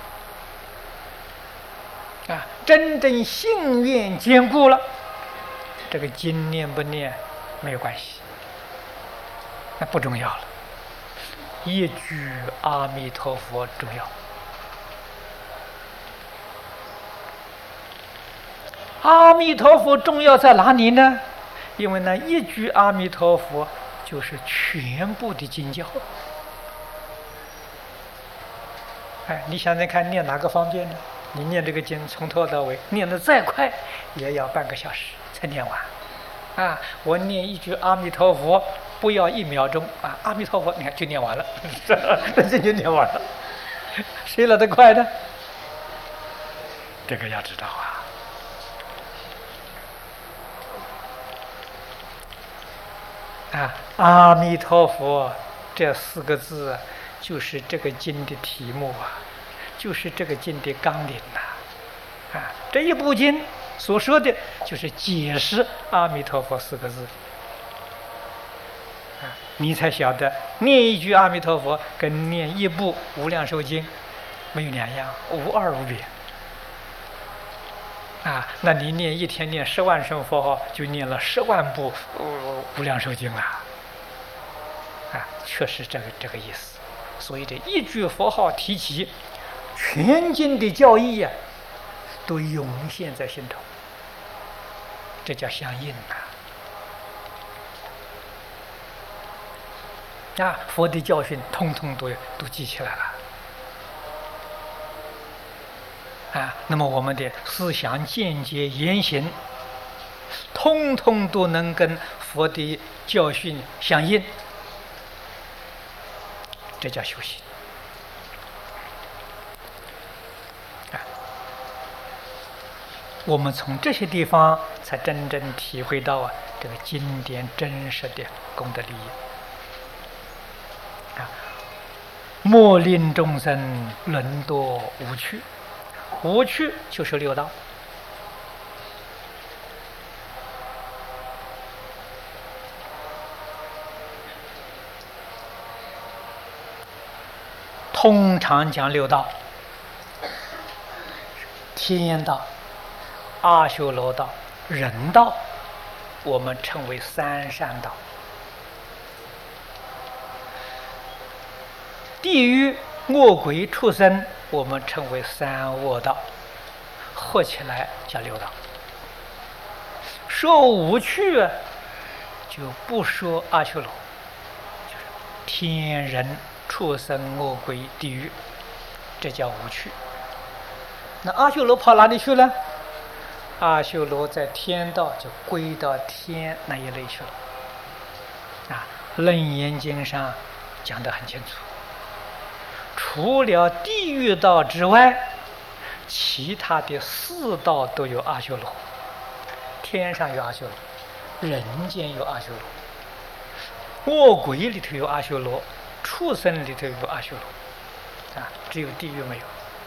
Speaker 1: 的。啊，真正心愿坚固了，这个经念不念没有关系，那不重要了。一句阿弥陀佛重要。阿弥陀佛重要在哪里呢？因为那一句阿弥陀佛就是全部的经教。哎，你想想看，念哪个方便呢？你念这个经从头到尾，念得再快也要半个小时才念完。啊，我念一句阿弥陀佛不要1秒钟啊！阿弥陀佛，你看就念完了，这就念完了。谁来得快呢？这个要知道啊。啊，阿弥陀佛这4个字就是这个经的题目啊，就是这个经的纲领呐。啊，这一部经所说的就是解释阿弥陀佛4个字。啊，你才晓得念一句阿弥陀佛跟念一部无量寿经没有两样，无二无别。 那你一天念10万声佛号，就念了10万部无量寿经了。确实这个意思。所以这一句佛号提起，全经的教义都涌现在心头，这叫相应佛的教训通通都记起来了那么我们的思想见解言行通通都能跟佛的教训相应，这叫修行我们从这些地方才真正体会到这个经典真实的功德利益莫令众生沦堕无趣，无趣就是六道。通常讲六道：天道、阿修罗道、人道，我们称为三善道。地狱、恶鬼、畜生，我们称为三恶道，合起来叫六道。说无趣就不说阿修罗，就是天人、畜生、恶鬼、地狱，这叫无趣。那阿修罗跑哪里去了？阿修罗在天道就归到天那一类去了。楞严经上讲得很清楚，除了地狱道之外，其他的4道都有阿修罗。天上有阿修罗，人间有阿修罗，恶鬼里头有阿修罗，畜生里头有阿修罗，只有地狱没有。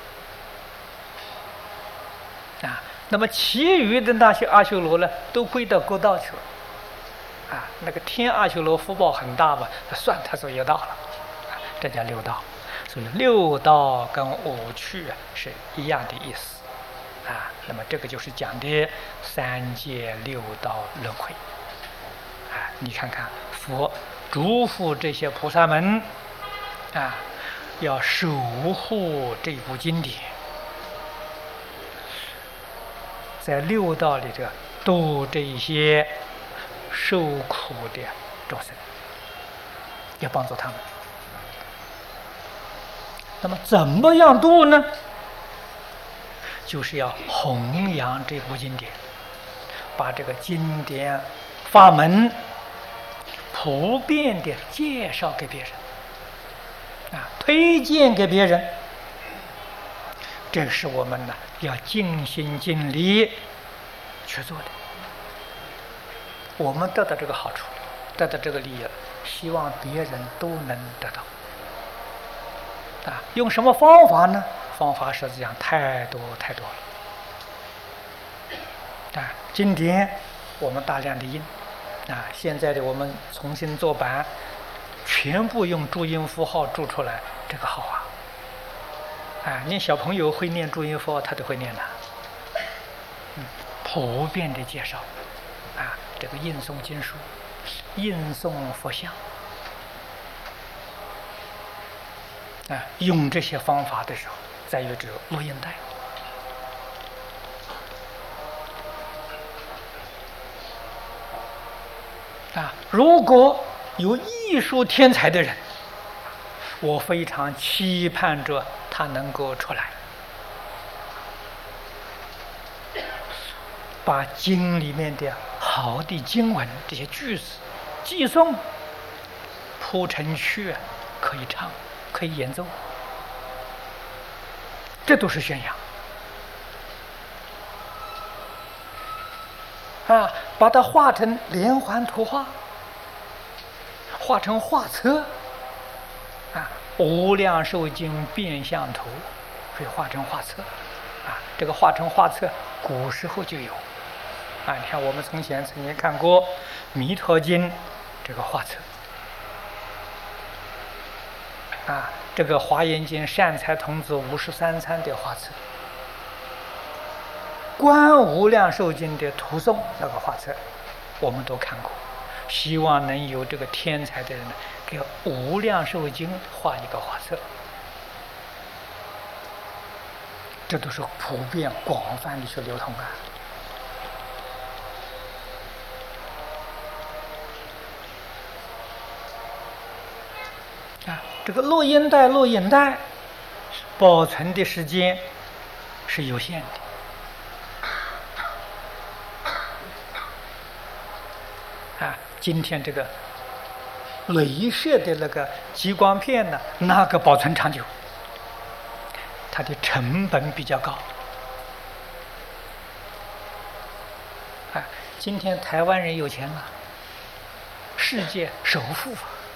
Speaker 1: 那么其余的那些阿修罗呢，都归到各道去了。那个天阿修罗福报很大嘛，算他做一道了，这叫六道。所以六道跟五趣是一样的意思那么这个就是讲的三界六道轮回你看看佛嘱咐这些菩萨们要守护这部经典，在六道里头度这些受苦的众生，要帮助他们。那么怎么样度呢？就是要弘扬这部经典，把这个经典法门普遍的介绍给别人推荐给别人。这是我们要尽心尽力去做的。我们得到这个好处，得到这个利益，希望别人都能得到用什么方法呢？方法实际上太多了经典我们大量的印现在的我们重新做版，全部用注音符号注出来，这个好连小朋友会念注音符号他都会念的普遍的介绍这个印诵经书，印诵佛像用这些方法的时候，再有这个录音带如果有艺术天才的人，我非常期盼着他能够出来，把经里面的好的经文这些句子寄诵铺成曲，可以唱，可以演奏，这都是宣扬把它画成连环图画，画成画册无量寿经变相图可以画成画册这个画成画册古时候就有你看我们从前曾经看过弥陀经这个画册这个华严经善财童子53参的画册观无量寿经的图诵那个画册，我们都看过。希望能有这个天才的人呢，给无量寿经画一个画册。这都是普遍广泛的去流通这个录音带保存的时间是有限的。今天这个镭射的那个激光片呢，那个保存长久，它的成本比较高。今天台湾人有钱了，世界首富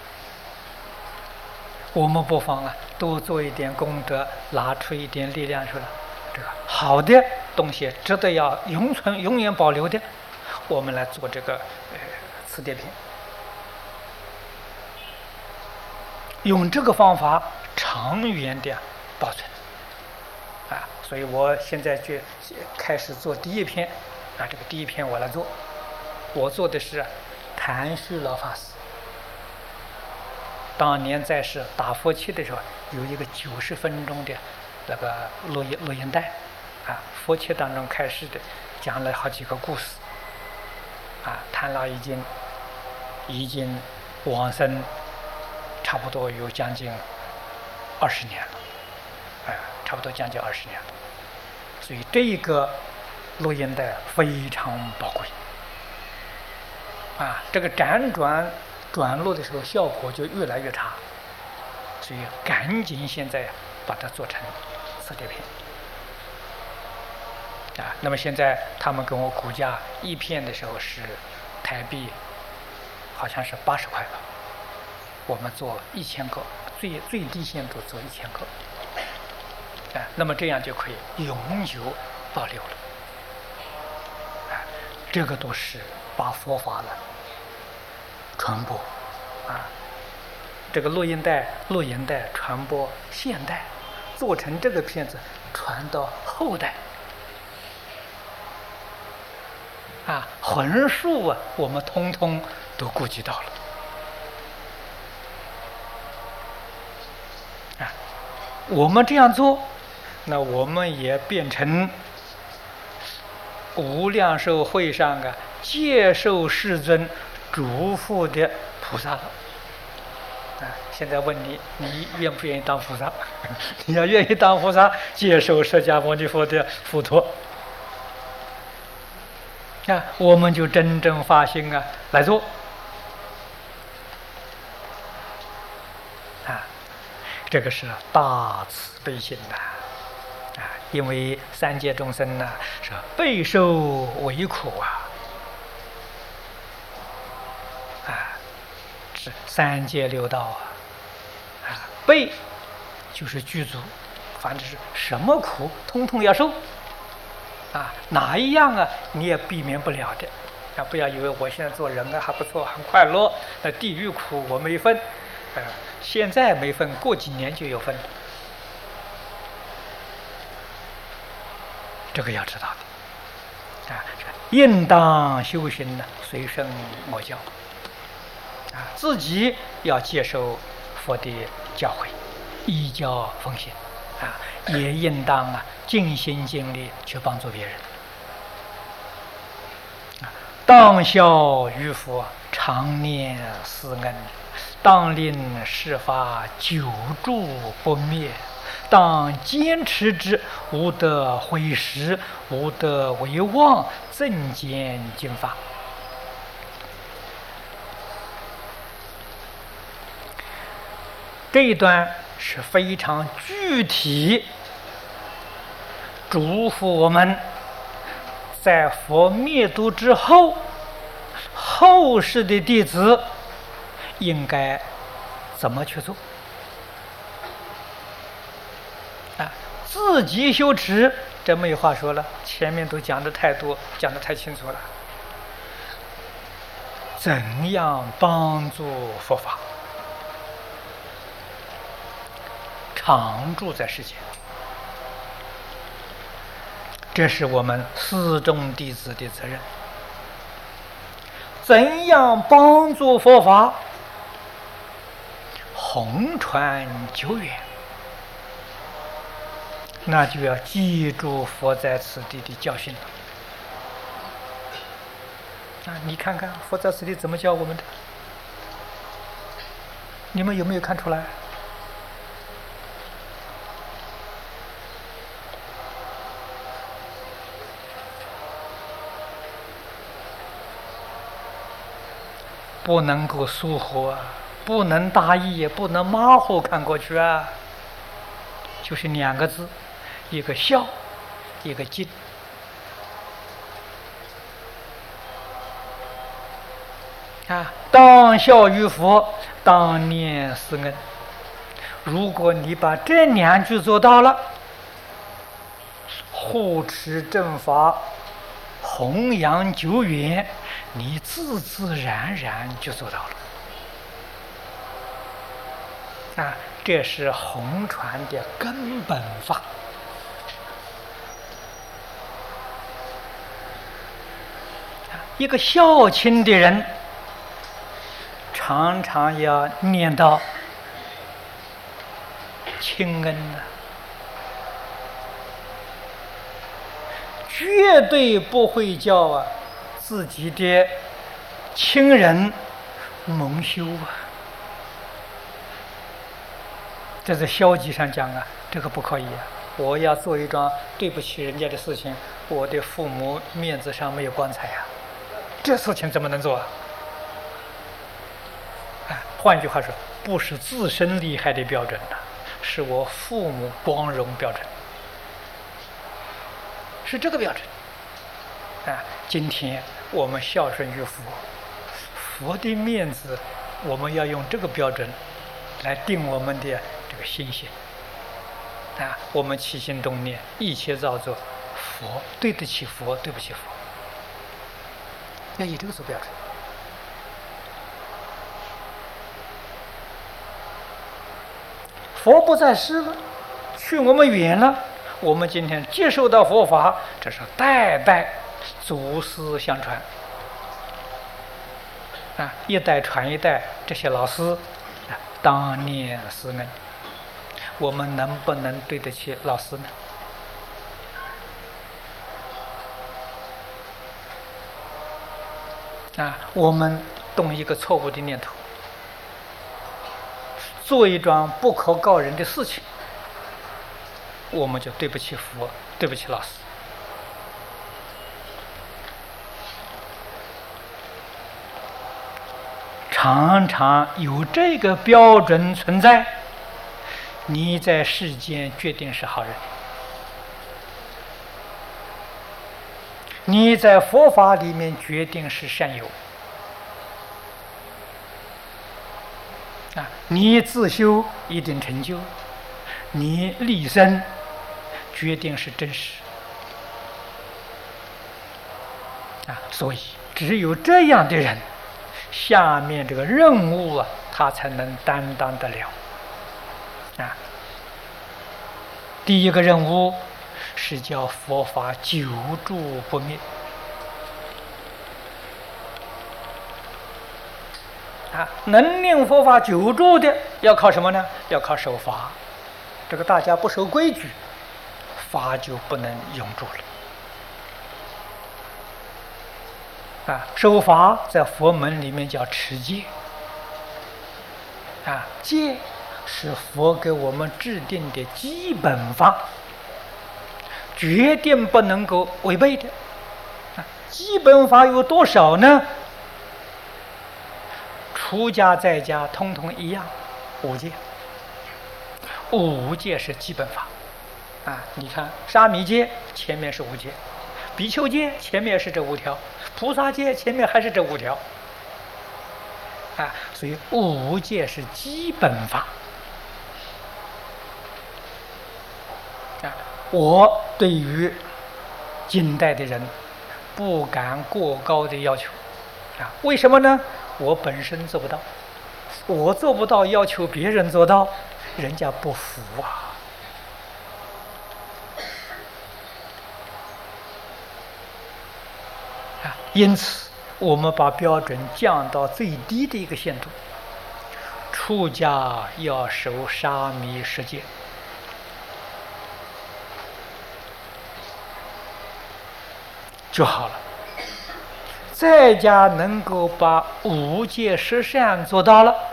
Speaker 1: 我们不妨多做一点功德，拿出一点力量出来。这个好的东西值得要永存、永远保留的，我们来做这个磁碟片，用这个方法长远的保存所以我现在就开始做第一篇这个第一篇我来做，我做的是谭旭老法师当年在世打佛七的时候，有一个90分钟的那个录音带佛七当中开示的，讲了好几个故事谭老已经往生差不多有将近20年了差不多将近20年了，所以这一个录音带非常宝贵这个辗转录的时候效果就越来越差，所以赶紧现在把它做成磁碟片那么现在他们跟我估价一片的时候是台币好像是80块吧，我们做1000个，最低限度做1000个那么这样就可以永久保留了这个都是把佛法了传播这个录音带传播现代，做成这个片子传到后代横竖我们通通都顾及到了我们这样做，那我们也变成无量寿会上接受世尊嘱咐的菩萨了现在问你愿不愿意当菩萨？你要愿意当菩萨，接受释迦牟尼佛的付托我们就真正发心来做这个是大慈悲心因为三界众生是备受为苦是三界六道备就是具足，反正是什么苦通通要受哪一样你也避免不了的不要以为我现在做人还不错，很快乐，地狱苦我没分现在没分，过几年就有分，这个要知道的应当修行随身莫教自己要接受佛的教诲，依教奉行也应当尽心尽力去帮助别人当效于佛，常念思恩，当令事法久住不灭，当坚持之，无得毁时，无得为妄，增减经法这一段是非常具体嘱咐我们在佛灭度之后，后世的弟子应该怎么去做自己修持，这没有话说了，前面都讲的太多，讲的太清楚了。怎样帮助佛法常住在世间？ 这是我们四众弟子的责任。怎样帮助佛法弘传久远？那就要记住佛在此地的教训了。你看看佛在此地怎么教我们的？你们有没有看出来？不能够疏忽啊，不能大意，也不能马虎看过去啊。就是两个字，一个孝，一个敬。当孝于佛，当念师恩。如果你把这两句做到了，护持正法，弘扬久远，你自自然然就做到了。这是弘传的根本法。一个孝亲的人，常常要念到亲恩啊，绝对不会叫自己的亲人蒙羞啊。这在消极上讲这个不可以啊。我要做一桩对不起人家的事情，我的父母面子上没有光彩啊，这事情怎么能做换句话说，不是自身利害的标准是我父母光荣标准，是这个标准今天我们孝顺于佛，佛的面子，我们要用这个标准来定我们的这个心性我们起心动念，一切造作，佛对得起佛，对不起佛，要以这个做标准。佛不在世了，去我们远了，我们今天接受到佛法，这是代代祖师相传一代传一代，这些老师当念师恩。我们能不能对得起老师呢？我们动一个错误的念头，做一桩不可告人的事情，我们就对不起佛，对不起老师。常常有这个标准存在，你在世间决定是好人，你在佛法里面决定是善友你自修一定成就，你立身决定是真实所以只有这样的人，下面这个任务他才能担当得了第一个任务是叫佛法久住不灭能令佛法久住的要靠什么呢？要靠守法。这个大家不守规矩，法就不能永住了守法在佛门里面叫持戒戒是佛给我们制定的基本法，决定不能够违背的基本法有多少呢？出家在家通通一样，5戒。5戒是基本法你看沙弥戒前面是5戒，比丘戒前面是这5条，菩萨戒前面还是这5条所以5戒是基本法我对于近代的人不敢过高的要求为什么呢？我本身做不到，我做不到，要求别人做到，人家不服因此我们把标准降到最低的一个限度，出家要守沙弥10戒，就好了。在家能够把5戒10善做到了，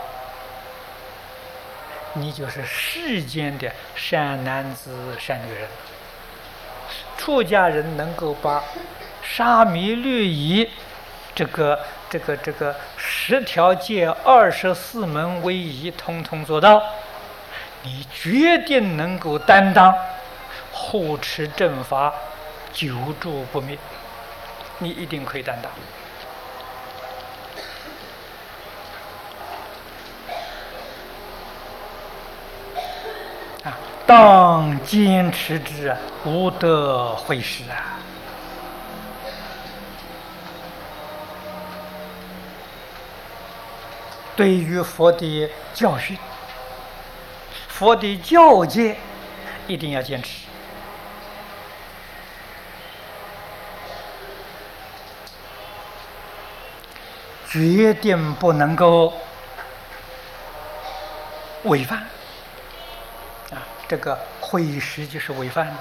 Speaker 1: 你就是世间的善男子善女人。出家人能够把沙弥律仪这个10条戒24门唯一统统做到，你决定能够担当护持正法，久住不灭，你一定可以担当。当坚持之，无得会失啊！对于佛的教训、佛的教诫，一定要坚持。决定不能够违反。这个会失就是违反的，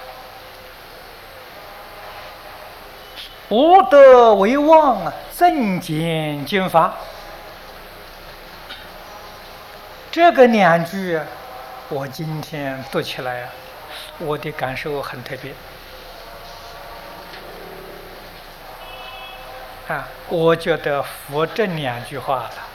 Speaker 1: 无德为妄啊，增减经法。这个2句我今天读起来我的感受很特别我觉得佛这2句话了